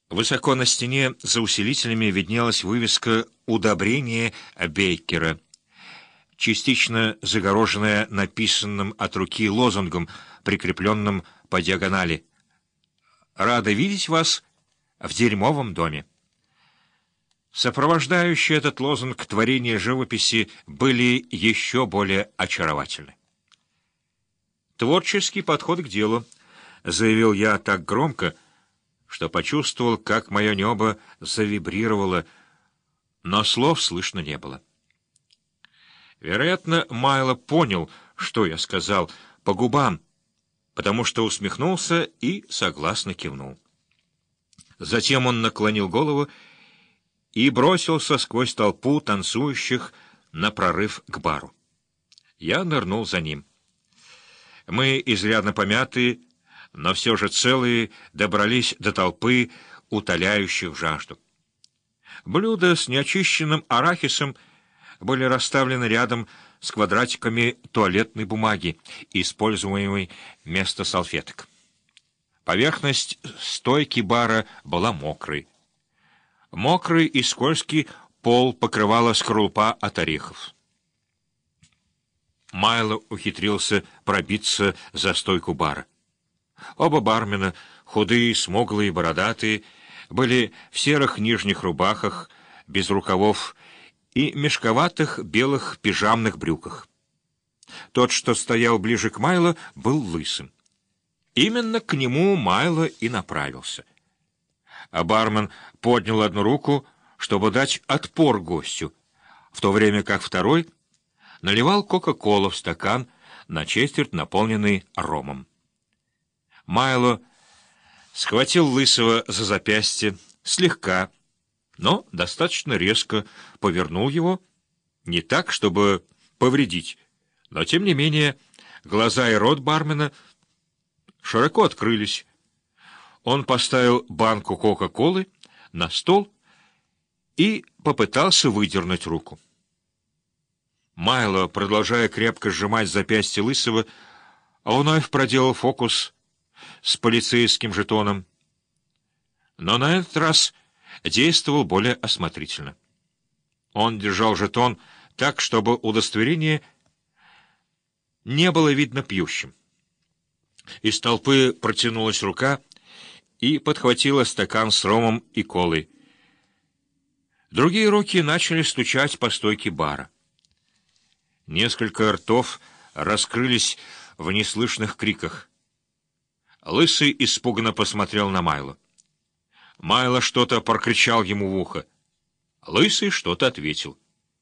Высоко на стене за усилителями виднелась вывеска «Удобрение Бейкера», частично загороженная написанным от руки лозунгом, прикрепленным по диагонали: «Рада видеть вас в дерьмовом доме». Сопровождающие этот лозунг творения живописи были еще более очаровательны. «Творческий подход к делу», — заявил я так громко, что почувствовал, как мое небо завибрировало, но слов слышно не было. Вероятно, Майло понял, что я сказал, по губам, потому что усмехнулся и согласно кивнул. Затем он наклонил голову и бросился сквозь толпу танцующих на прорыв к бару. Я нырнул за ним. Мы, изрядно помятые, но все же целые, добрались до толпы, утоляющих жажду. Блюда с неочищенным арахисом были расставлены рядом с квадратиками туалетной бумаги, используемой вместо салфеток. Поверхность стойки бара была мокрой. Мокрый и скользкий пол покрывала скорлупа от орехов. Майло ухитрился пробиться за стойку бара. Оба бармена, худые, смуглые, бородатые, были в серых нижних рубахах, без рукавов и мешковатых белых пижамных брюках. Тот, что стоял ближе к Майло, был лысым. Именно к нему Майло и направился. А бармен поднял одну руку, чтобы дать отпор гостю, в то время как второй наливал кока-колу в стакан, на четверть наполненный ромом. Майло схватил лысого за запястье, слегка, но достаточно резко повернул его, не так, чтобы повредить, но, тем не менее, глаза и рот бармена широко открылись. Он поставил банку кока-колы на стол и попытался выдернуть руку. Майло, продолжая крепко сжимать запястье лысого, вновь проделал фокус с полицейским жетоном, но на этот раз действовал более осмотрительно. Он держал жетон так, чтобы удостоверение не было видно пьющим. Из толпы протянулась рука и подхватила стакан с ромом и колой. Другие руки начали стучать по стойке бара. Несколько ртов раскрылись в неслышных криках. Лысый испуганно посмотрел на Майло. Майло что-то прокричал ему в ухо. Лысый что-то ответил.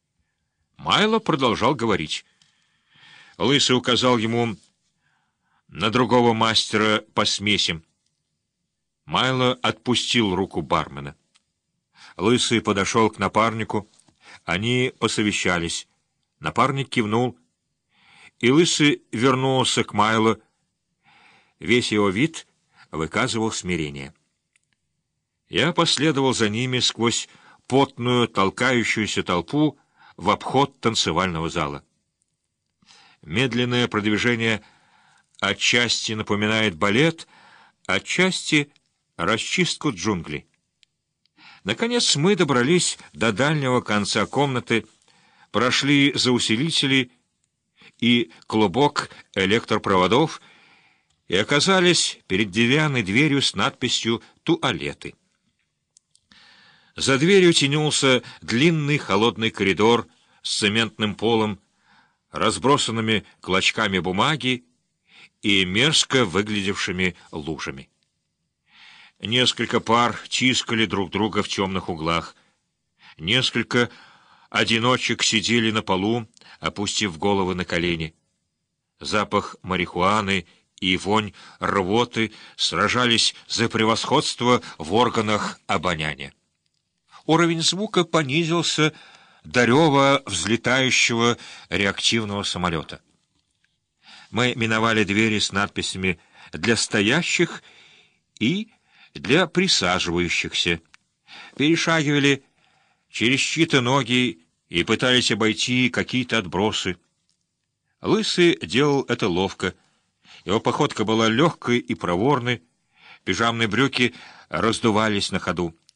Майло продолжал говорить. Лысый указал ему на другого мастера по смесям. Майло отпустил руку бармена. Лысый подошел к напарнику. Они посовещались. Напарник кивнул, и Лысый вернулся к Майло. Весь его вид выказывал смирение. Я последовал за ними сквозь потную, толкающуюся толпу в обход танцевального зала. Медленное продвижение отчасти напоминает балет, отчасти расчистку джунглей. Наконец мы добрались до дальнего конца комнаты, прошли за усилители и клубок электропроводов и оказались перед деревянной дверью с надписью «Туалеты». За дверью тянулся длинный холодный коридор с цементным полом, разбросанными клочками бумаги и мерзко выглядевшими лужами. Несколько пар тискали друг друга в темных углах. Несколько одиночек сидели на полу, опустив головы на колени. Запах марихуаны и вонь рвоты сражались за превосходство в органах обоняния. Уровень звука понизился до рева взлетающего реактивного самолета. Мы миновали двери с надписями «Для стоящих» и «Для присаживающихся», перешагивали через чьи-то ноги и пытались обойти какие-то отбросы. Лысый делал это ловко. Его походка была легкой и проворной, пижамные брюки раздувались на ходу.